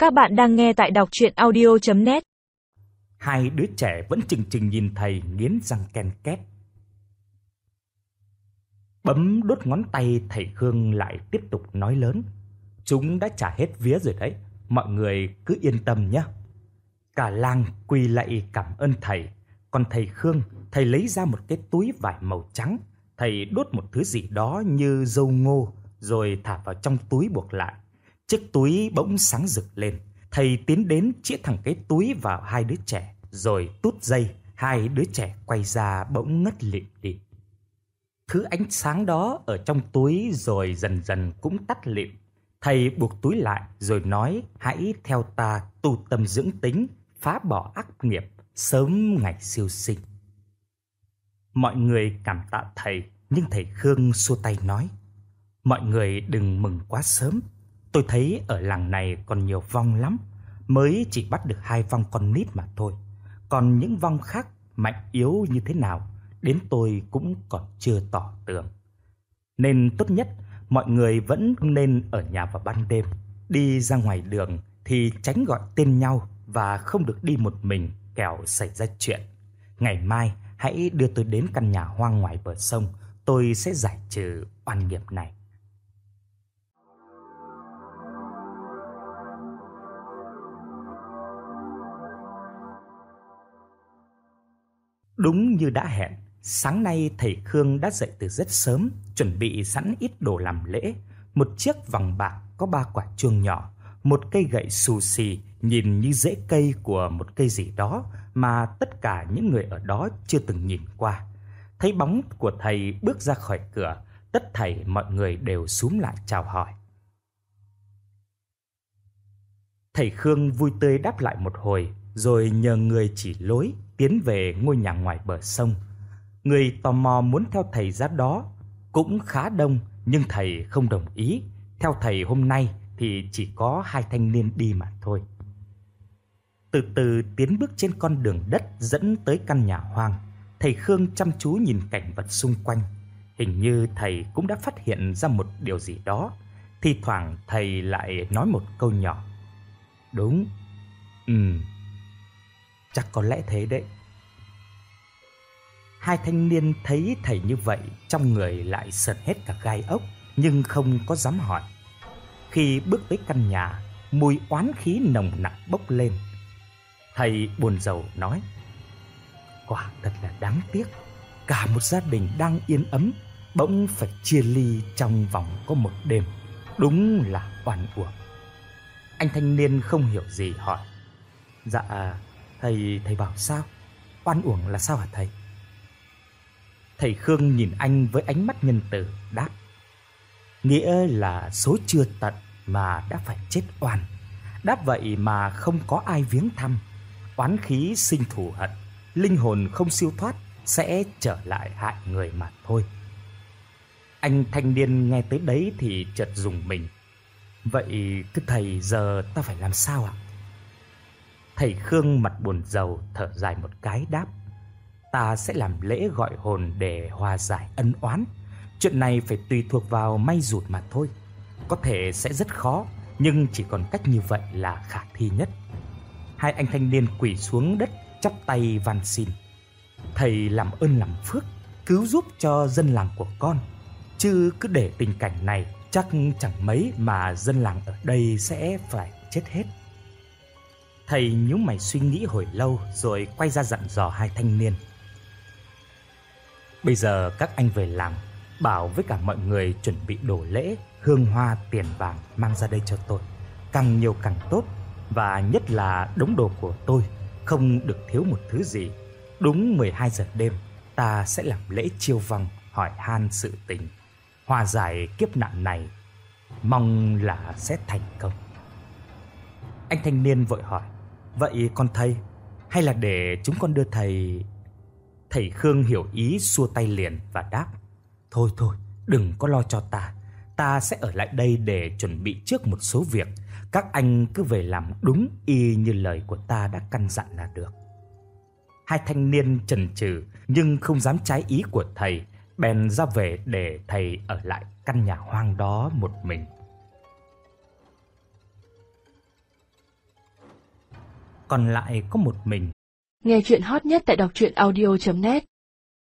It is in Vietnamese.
Các bạn đang nghe tại đọc truyện audio.net. Hai đứa trẻ vẫn chừng chừng nhìn thầy nghiến răng ken két. Bấm đốt ngón tay, thầy Khương lại tiếp tục nói lớn: "Chúng đã trả hết vía rồi đấy, mọi người cứ yên tâm nhé." Cả làng quỳ lạy cảm ơn thầy. Còn thầy Khương, thầy lấy ra một cái túi vải màu trắng. Thầy đốt một thứ gì đó như dâu ngô rồi thả vào trong túi buộc lại. Chiếc túi bỗng sáng rực lên. Thầy tiến đến chĩa thẳng cái túi vào hai đứa trẻ rồi tút dây. Hai đứa trẻ quay ra bỗng ngất lịm đi. Thứ ánh sáng đó ở trong túi rồi dần dần cũng tắt lịm. Thầy buộc túi lại rồi nói: "Hãy theo ta tu tâm dưỡng tính, phá bỏ ác nghiệp, sớm ngày siêu sinh." Mọi người cảm tạ thầy, nhưng thầy Khương xua tay nói: "Mọi người đừng mừng quá sớm. Tôi thấy ở làng này còn nhiều vong lắm, mới chỉ bắt được 2 vong con nít mà thôi. Còn những vong khác mạnh yếu như thế nào, đến tôi cũng còn chưa tỏ tường. Nên tốt nhất mọi người vẫn nên ở nhà vào ban đêm. Đi ra ngoài đường thì tránh gọi tên nhau và không được đi một mình, kẻo xảy ra chuyện. Ngày mai hãy đưa tôi đến căn nhà hoang ngoài bờ sông, tôi sẽ giải trừ oan nghiệp này." Đúng như đã hẹn, sáng nay thầy Khương đã dậy từ rất sớm, chuẩn bị sẵn ít đồ làm lễ. Một chiếc vòng bạc có 3 quả chuông nhỏ, một cây gậy xù xì nhìn như rễ cây của một cây gì đó mà tất cả những người ở đó chưa từng nhìn qua. Thấy bóng của thầy bước ra khỏi cửa, tất thảy mọi người đều xúm lại chào hỏi. Thầy Khương vui tươi đáp lại một hồi, rồi nhờ người chỉ lối tiến về ngôi nhà ngoài bờ sông. Người tò mò muốn theo thầy ra đó cũng khá đông, nhưng thầy không đồng ý. Theo thầy hôm nay thì chỉ có 2 thanh niên đi mà thôi. Từ từ tiến bước trên con đường đất dẫn tới căn nhà hoang. Thầy Khương chăm chú nhìn cảnh vật xung quanh. Hình như thầy cũng đã phát hiện ra một điều gì đó. Thi thoảng thầy lại nói một câu nhỏ: "Đúng, chắc có lẽ thế đấy." 2 thanh niên thấy thầy như vậy, trong người lại sởn hết cả gai ốc, nhưng không có dám hỏi. Khi bước tới căn nhà, mùi oán khí nồng nặc bốc lên. Thầy buồn rầu nói: "Quả thật là đáng tiếc, cả một gia đình đang yên ấm bỗng phải chia ly trong vòng có một đêm, đúng là oan uổng." Anh thanh niên không hiểu gì hỏi: "Dạ, thầy bảo sao? Oan uổng là sao hả thầy?" Thầy Khương nhìn anh với ánh mắt nhân từ đáp: "Nghĩa là số chưa tận mà đã phải chết oan. Đáp vậy mà không có ai viếng thăm, oán khí sinh thù hận, linh hồn không siêu thoát sẽ trở lại hại người mà thôi." Anh thanh niên nghe tới đấy thì chợt rùng mình. "Vậy thưa thầy, giờ ta phải làm sao ạ?" Thầy Khương mặt buồn rầu thở dài một cái đáp: "Ta sẽ làm lễ gọi hồn để hòa giải ân oán. Chuyện này phải tùy thuộc vào may rủi mà thôi. Có thể sẽ rất khó, nhưng chỉ còn cách như vậy là khả thi nhất." 2 anh thanh niên quỳ xuống đất chắp tay van xin: "Thầy làm ơn làm phước, cứu giúp cho dân làng của con. Chứ cứ để tình cảnh này, chắc chẳng mấy mà dân làng ở đây sẽ phải chết hết." Thầy nhíu mày suy nghĩ hồi lâu rồi quay ra dặn dò 2 thanh niên: "Bây giờ các anh về làng, bảo với cả mọi người chuẩn bị đồ lễ, hương hoa, tiền vàng mang ra đây cho tôi. Càng nhiều càng tốt, và nhất là đống đồ của tôi không được thiếu một thứ gì. Đúng 12 giờ đêm, ta sẽ làm lễ chiêu vong, hỏi han sự tình, hòa giải kiếp nạn này, mong là sẽ thành công." Anh thanh niên vội hỏi: "Vậy còn thầy, hay là để chúng con đưa thầy?" Thầy Khương hiểu ý xua tay liền và đáp: Thôi, đừng có lo cho ta. Ta sẽ ở lại đây để chuẩn bị trước một số việc. Các anh cứ về làm đúng y như lời của ta đã căn dặn là được." 2 thanh niên chần chừ nhưng không dám trái ý của thầy, bèn ra về để thầy ở lại căn nhà hoang đó một mình. còn lại có một mình. Nghe chuyện hot nhất tại đọc truyện audio.net